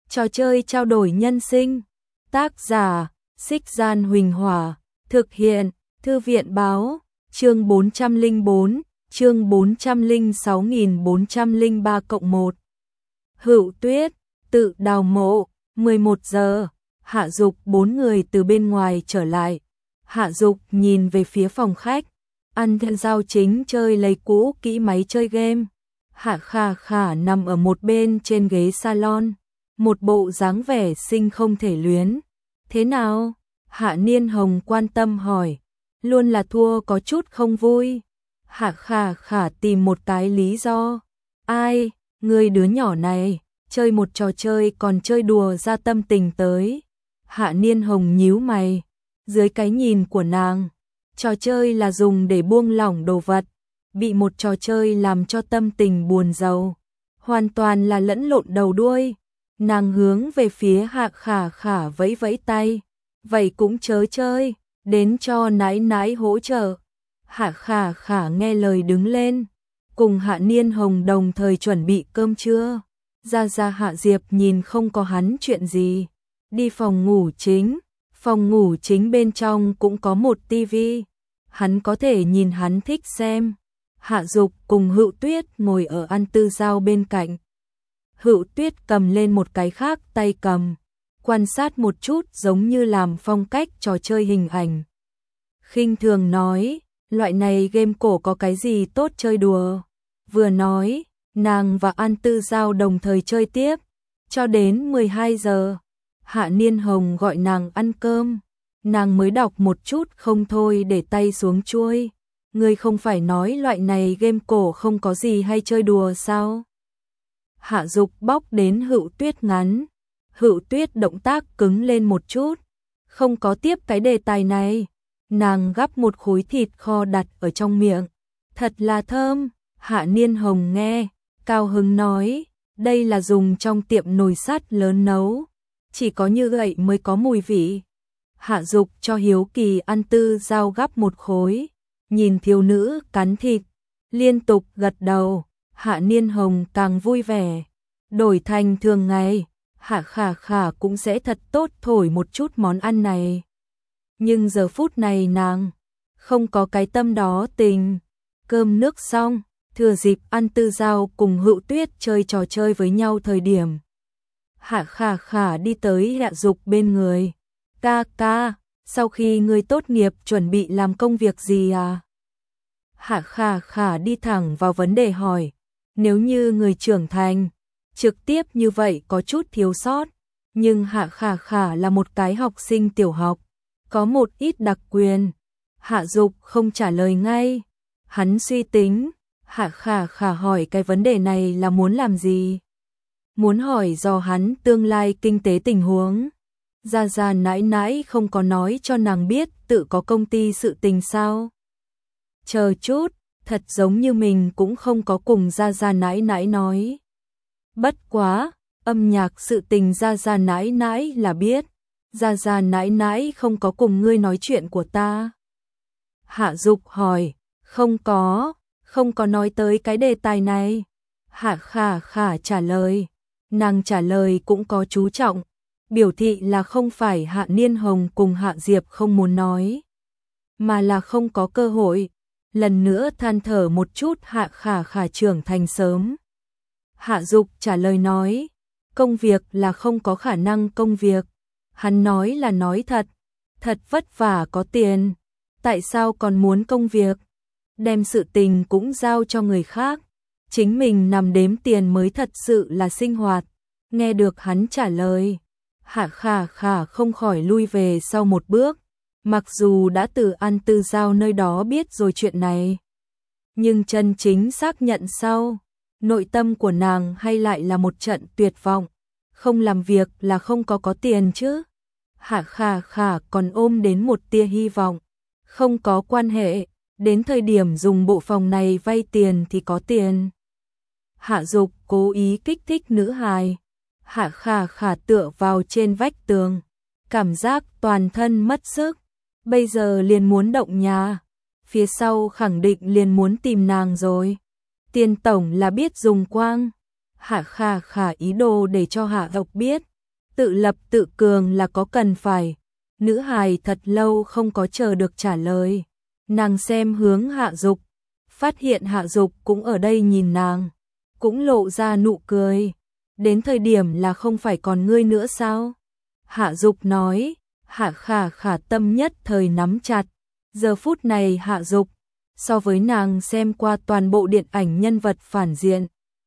Trò chơi trao đổi nhân sinh. Tác giả: Xích Gian Huỳnh Hỏa. Thực hiện: Thư viện báo. Chương 404, chương 406403-1. Hữu Tuyết, tự đào mộ. 11 giờ, Hạ Dục 4 người từ bên ngoài trở lại. Hạ Dục nhìn về phía phòng khách. An Giao chính chơi lấy cũ kỹ máy chơi game. Hạ Khả Khả nằm ở một bên trên ghế salon, một bộ dáng vẻ sinh không thể luyến. Thế nào? Hạ Niên Hồng quan tâm hỏi. Luôn là thua có chút không vui. Hạ Khả Khả tìm một cái lý do. Ai, người đứa nhỏ này, chơi một trò chơi còn chơi đùa ra tâm tình tới. Hạ Niên Hồng nhíu mày. Dưới cái nhìn của nàng, trò chơi là dùng để buông lỏng đồ vật. Bị một trò chơi làm cho tâm tình buồn rầu, hoàn toàn là lẫn lộn đầu đuôi. Nàng hướng về phía Hạ Khả Khả vẫy vẫy tay. Vậy cũng chớ chơi, đến cho nãi nãi hỗ trợ. Hạ Khả Khả nghe lời đứng lên, cùng Hạ Niên Hồng đồng thời chuẩn bị cơm trưa. Ra Hạ Diệp nhìn không có hắn chuyện gì, đi phòng ngủ chính. Phòng ngủ chính bên trong cũng có một tivi, hắn có thể nhìn hắn thích xem. Hạ Dục cùng Hữu Tuyết ngồi ở An Tư Giao bên cạnh. Hữu Tuyết cầm lên một cái khác tay cầm, quan sát một chút giống như làm phong cách trò chơi hình ảnh. Khinh thường nói, loại này game cổ có cái gì tốt chơi đùa. Vừa nói, nàng và An Tư Giao đồng thời chơi tiếp, cho đến 12 giờ. Hạ Niên Hồng gọi nàng ăn cơm, nàng mới đọc một chút không thôi để tay xuống chuôi. Ngươi không phải nói loại này game cổ không có gì hay chơi đùa sao? Hạ Dục bóc đến Hữu Tuyết ngắn. Hữu Tuyết động tác cứng lên một chút, không có tiếp cái đề tài này. Nàng gắp một khối thịt kho đặt ở trong miệng. Thật là thơm. Hạ Niên Hồng nghe, cao hứng nói, đây là dùng trong tiệm nồi sắt lớn nấu, chỉ có như vậy mới có mùi vị. Hạ Dục cho hiếu kỳ An Tư Giao gắp một khối, nhìn thiếu nữ cắn thịt, liên tục gật đầu. Hạ Niên Hồng càng vui vẻ. Đổi thành thường ngày, Hạ Khả Khả cũng sẽ thật tốt thổi một chút món ăn này. Nhưng giờ phút này nàng không có cái tâm đó tình. Cơm nước xong, thừa dịp An Tư Giao cùng Hữu Tuyết chơi trò chơi với nhau thời điểm, Hạ Khả Khả đi tới Hạ Dục bên người. Ca ca, sau khi ngươi tốt nghiệp chuẩn bị làm công việc gì à? Hạ Khả Khả đi thẳng vào vấn đề hỏi. Nếu như người trưởng thành, trực tiếp như vậy có chút thiếu sót. Nhưng Hạ Khả Khả là một cái học sinh tiểu học, có một ít đặc quyền. Hạ Dục không trả lời ngay. Hắn suy tính, Hạ Khả Khả hỏi cái vấn đề này là muốn làm gì? Muốn hỏi do hắn tương lai kinh tế tình huống. Ra nãi nãi không có nói cho nàng biết tự có công ty sự tình sao? Chờ chút, thật giống như mình cũng không có cùng ra nãi nãi nói. Bất quá, âm nhạc sự tình ra nãi nãi là biết. Ra nãi nãi không có cùng ngươi nói chuyện của ta. Hạ Dục hỏi, không có nói tới cái đề tài này. Hạ Khả Khả trả lời, nàng trả lời cũng có chú trọng, biểu thị là không phải Hạ Niên Hồng cùng Hạ Diệp không muốn nói, mà là không có cơ hội. Lần nữa than thở một chút Hạ Khả Khả trưởng thành sớm. Hạ Dục trả lời nói, công việc là không có khả năng công việc. Hắn nói là nói thật, thật vất vả có tiền, tại sao còn muốn công việc? Đem sự tình cũng giao cho người khác, chính mình nằm đếm tiền mới thật sự là sinh hoạt. Nghe được hắn trả lời, Hạ Khả Khả không khỏi lui về sau một bước. Mặc dù đã từ An Tư Giao nơi đó biết rồi chuyện này, nhưng chân chính xác nhận sau, nội tâm của nàng hay lại là một trận tuyệt vọng. Không làm việc là không có tiền chứ? Hạ Khả Khả còn ôm đến một tia hy vọng. Không có quan hệ, đến thời điểm dùng bộ phòng này vay tiền thì có tiền. Hạ Dục cố ý kích thích nữ hài. Hạ Khả Khả tựa vào trên vách tường, cảm giác toàn thân mất sức. Bây giờ liền muốn động nhà, phía sau khẳng định liền muốn tìm nàng rồi. Tiền tổng là biết dùng quang. Hạ Khả Khả ý đồ để cho Hạ Dục biết, tự lập tự cường là có cần phải. Nữ hài thật lâu không có chờ được trả lời. Nàng xem hướng Hạ Dục, phát hiện Hạ Dục cũng ở đây nhìn nàng, cũng lộ ra nụ cười. Đến thời điểm là không phải còn ngươi nữa sao? Hạ Dục nói. Hạ Khả Khả tâm nhất thời nắm chặt. Giờ phút này Hạ Dục, so với nàng xem qua toàn bộ điện ảnh nhân vật phản diện,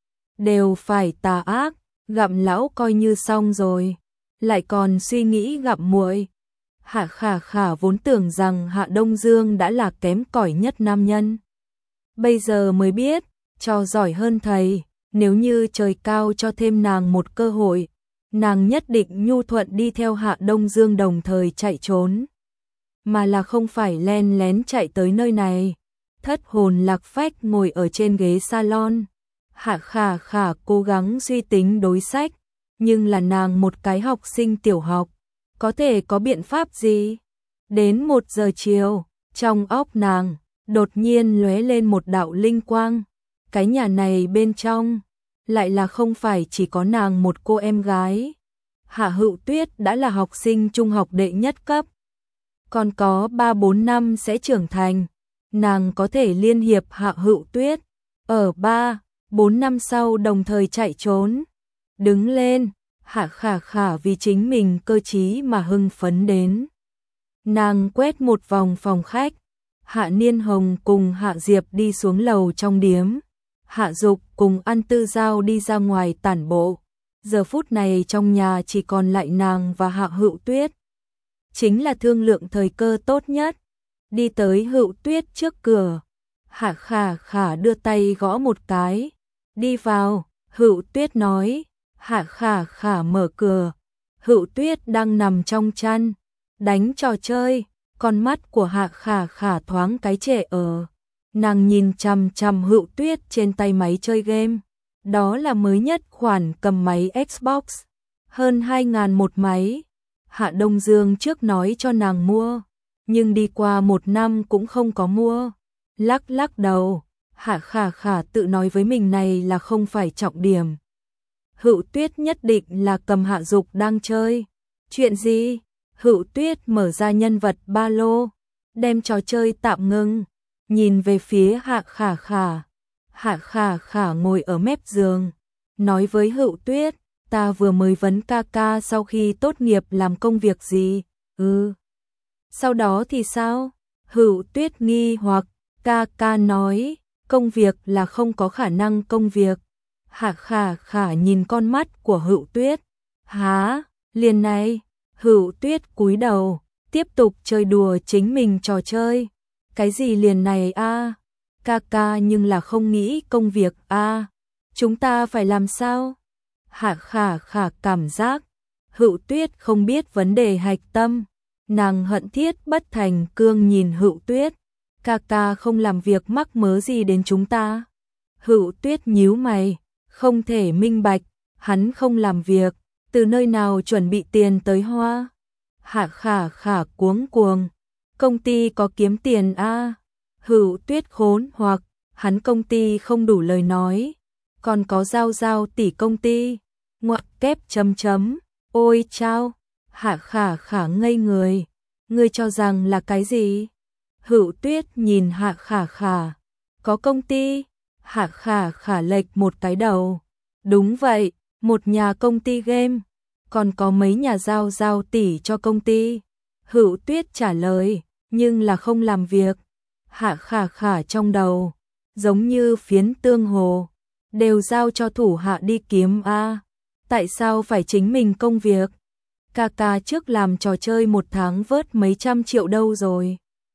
đều phải tà ác, gặm lão coi như xong rồi, lại còn suy nghĩ gặm muội. Hạ Khả Khả vốn tưởng rằng Hạ Đông Dương đã là kém cỏi nhất nam nhân. Bây giờ mới biết, cho giỏi hơn thầy, nếu như trời cao cho thêm nàng một cơ hội, nàng nhất định nhu thuận đi theo Hạ Đông Dương đồng thời chạy trốn. Mà là không phải len lén chạy tới nơi này. Thất hồn lạc phách ngồi ở trên ghế salon. Hạ Khả Khả cố gắng suy tính đối sách, nhưng là nàng một cái học sinh tiểu học, có thể có biện pháp gì? Đến 1 giờ chiều, trong óc nàng đột nhiên lóe lên một đạo linh quang. Cái nhà này bên trong lại là không phải chỉ có nàng một cô em gái. Hạ Hữu Tuyết đã là học sinh trung học đệ nhất cấp, còn có 3-4 năm sẽ trưởng thành. Nàng có thể liên hiệp Hạ Hữu Tuyết ở 3-4 năm sau đồng thời chạy trốn. Đứng lên, Hạ Khả Khả vì chính mình cơ trí mà hưng phấn đến. Nàng quét một vòng phòng khách. Hạ Niên Hồng cùng Hạ Diệp đi xuống lầu trong điếm. Hạ Dục cùng An Tư Giao đi ra ngoài tản bộ. Giờ phút này trong nhà chỉ còn lại nàng và Hạ Hữu Tuyết. Chính là thương lượng thời cơ tốt nhất. Đi tới Hữu Tuyết trước cửa. Hạ Khả Khả đưa tay gõ một cái. Đi vào, Hữu Tuyết nói. Hạ Khả Khả mở cửa. Hữu Tuyết đang nằm trong chăn, đánh trò chơi. Con mắt của Hạ Khả Khả thoáng cái trệ ở. Nàng nhìn chằm chằm Hữu Tuyết trên tay máy chơi game. Đó là mới nhất khoản cầm máy Xbox. Hơn 2.000 một máy. Hạ Đông Dương trước nói cho nàng mua, nhưng đi qua 1 năm cũng không có mua. Lắc lắc đầu, Hạ Khả Khả tự nói với mình này là không phải trọng điểm. Hữu Tuyết nhất định là cầm Hạ Dục đang chơi. Chuyện gì? Hữu Tuyết mở ra nhân vật ba lô, đem trò chơi tạm ngưng, nhìn về phía Hạ Khả Khả. Hạ Khả Khả ngồi ở mép giường, nói với Hữu Tuyết, ta vừa mới vấn ca ca sau khi tốt nghiệp làm công việc gì. Sau đó thì sao? Hữu Tuyết nghi hoặc, ca ca nói, công việc là không có khả năng công việc. Hạ Khả Khả nhìn con mắt của Hữu Tuyết. Hả? Liền này? Hữu Tuyết cúi đầu, tiếp tục chơi đùa chính mình trò chơi. Cái gì liền này a? Ca ca nhưng là không nghĩ công việc a. Chúng ta phải làm sao? Hạ Khả Khả cảm giác Hữu Tuyết không biết vấn đề hạch tâm. Nàng hận thiết bất thành cương nhìn Hữu Tuyết. Ca ca không làm việc mắc mớ gì đến chúng ta. Hữu Tuyết nhíu mày, không thể minh bạch, hắn không làm việc, từ nơi nào chuẩn bị tiền tới hoa. Hạ Khả Khả cuống cuồng, công ty có kiếm tiền a? Hữu Tuyết khốn hoặc, hắn công ty không đủ lời nói, còn có giao tỷ công ty. Ngoặc kép chấm chấm, ôi chao. Hạ Khả Khả ngây người, ngươi cho rằng là cái gì? Hữu Tuyết nhìn Hạ Khả Khả, có công ty? Hạ Khả Khả lệch một cái đầu, đúng vậy, một nhà công ty game, còn có mấy nhà giao tỷ cho công ty. Hữu Tuyết trả lời, nhưng là không làm việc. Hạ Khả Khả trong đầu, giống như phiến tương hồ, đều giao cho thủ hạ đi kiếm a. Tại sao phải chính mình công việc? Ca ca trước làm trò chơi 1 tháng vớt mấy trăm triệu đâu rồi.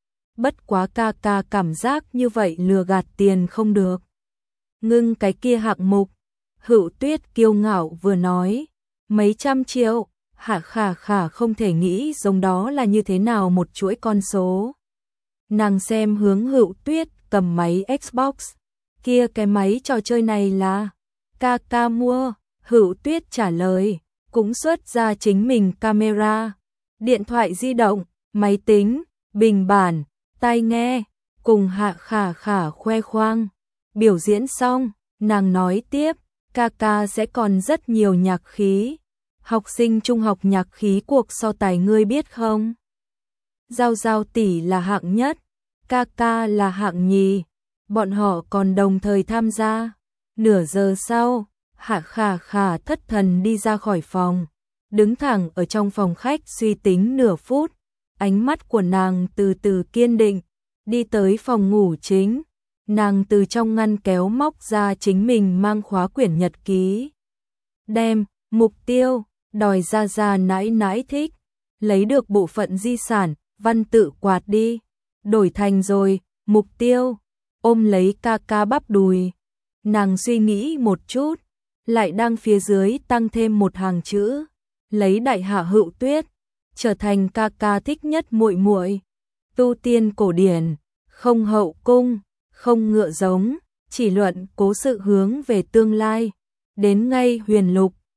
Bất quá ca ca cảm giác như vậy lừa gạt tiền không được. Ngưng cái kia hạng mục. Hữu Tuyết kiêu ngạo vừa nói, mấy trăm triệu. Hạ Khả Khả không thể nghĩ giống đó là như thế nào một chuỗi con số. Nàng xem hướng Hữu Tuyết cầm máy Xbox. Kia cái máy trò chơi này là ca ca mua. Hữu Tuyết trả lời, cũng xuất ra chính mình camera, điện thoại di động, máy tính, bình bản, tai nghe, cùng Hạ Khả Khả khoe khoang. Biểu diễn xong, nàng nói tiếp, ca ca sẽ còn rất nhiều nhạc khí. học sinh trung học nhạc khí cuộc so tài ngươi biết không? Giao Giao tỷ là hạng nhất, ca ca là hạng nhì, bọn họ còn đồng thời tham gia. Nửa giờ sau, Hạ Khả Khả thất thần đi ra khỏi phòng, đứng thẳng ở trong phòng khách suy tính nửa phút, ánh mắt của nàng từ từ kiên định, đi tới phòng ngủ chính, nàng từ trong ngăn kéo móc ra chính mình mang khóa quyển nhật ký. Đem, mục tiêu, đòi ra ra nãi nãi thích, lấy được bộ phận di sản, văn tự quạt đi, đổi thành rồi, mục tiêu, ôm lấy ca ca bắp đùi. Nàng suy nghĩ một chút, lại đang phía dưới tăng thêm một hàng chữ, lấy Đại Hạ Hữu Tuyết, trở thành ca ca thích nhất muội muội. Tu tiên cổ điển, không hậu cung, không ngựa giống, chỉ luận cố sự hướng về tương lai, đến ngay huyền lục,